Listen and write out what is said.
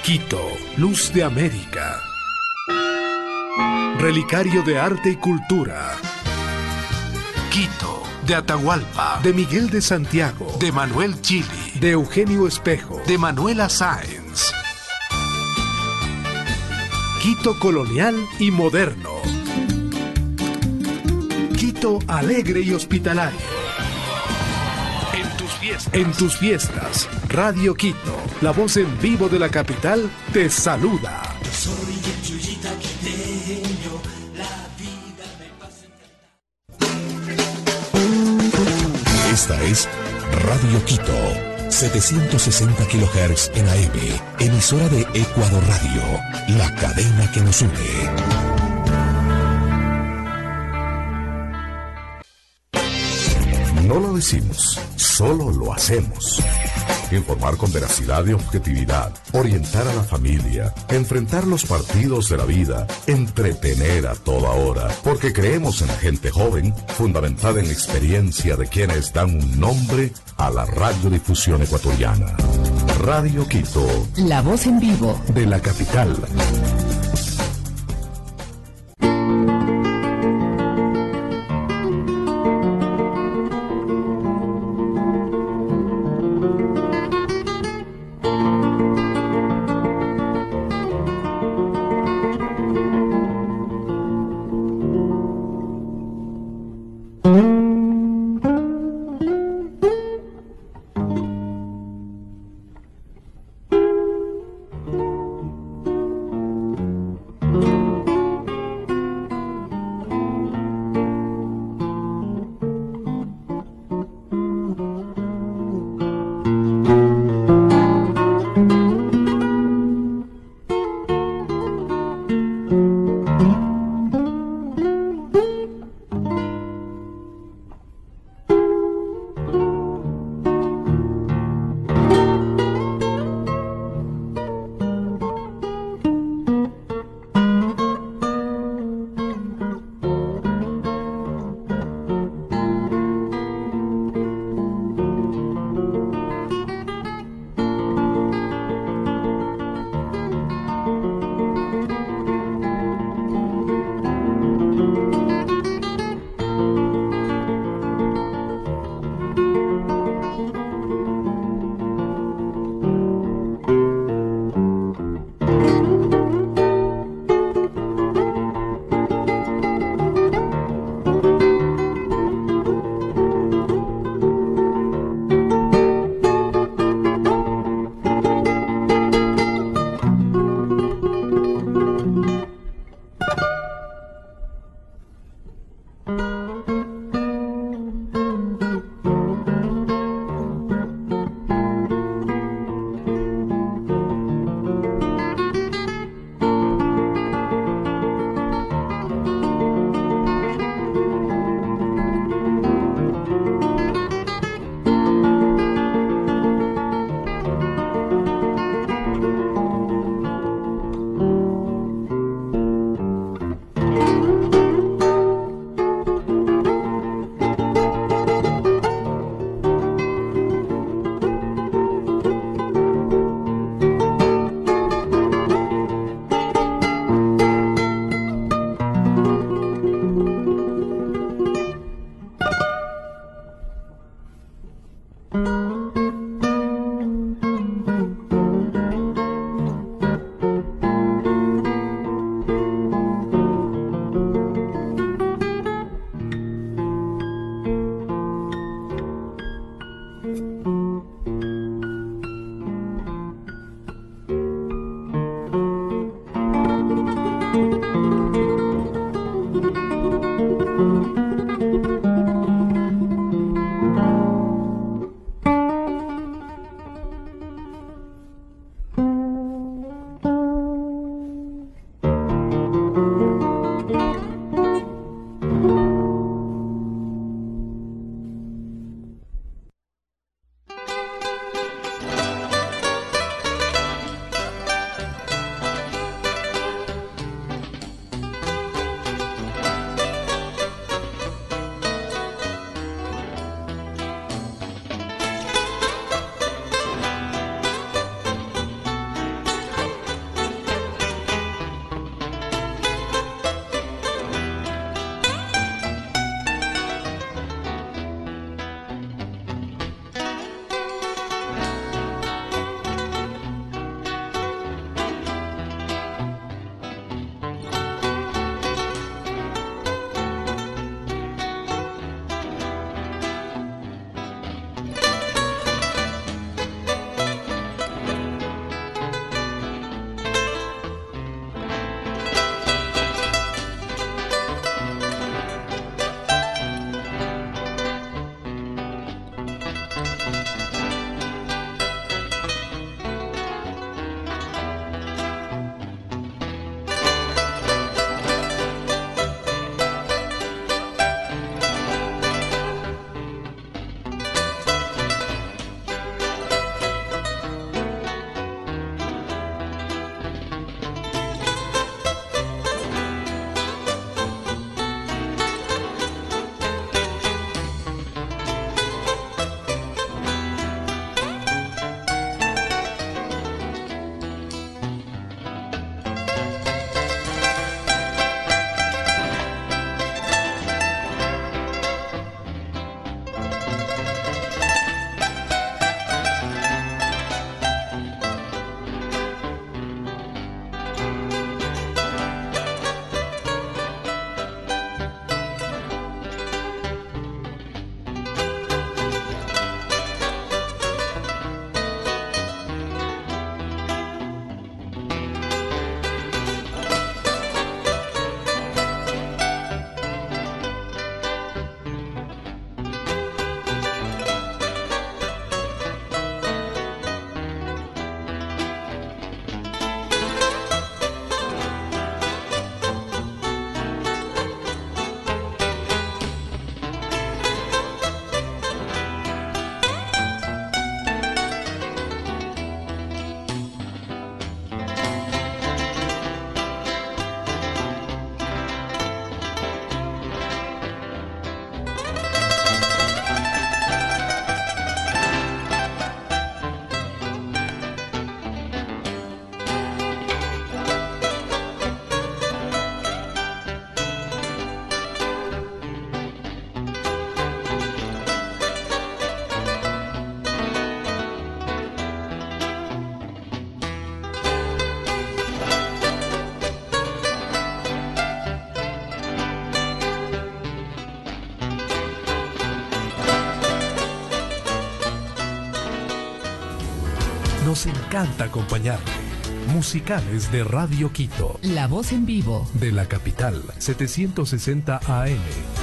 Quito, luz de América. Relicario de arte y cultura. Quito, de Atahualpa, de Miguel de Santiago, de Manuel Chili, de Eugenio Espejo, de Manuela Sáenz. Quito colonial y moderno. Quito alegre y hospitalario. En tus fiestas, Radio Quito, la voz en vivo de la capital, te saluda. Yo soy el Chuyita quiteño, la vida me pasa. Esta es Radio Quito, 760 kHz en AM, emisora de Ecuador Radio, la cadena que nos une. No lo decimos, solo lo hacemos. Informar con veracidad y objetividad, orientar a la familia, enfrentar los partidos de la vida, entretener a toda hora, porque creemos en la gente joven, fundamentada en la experiencia de quienes dan un nombre a la radiodifusión ecuatoriana. Radio Quito, la voz en vivo de la capital. Nos encanta acompañarte. Musicales de Radio Quito. La voz en vivo. De la capital, 760 AM.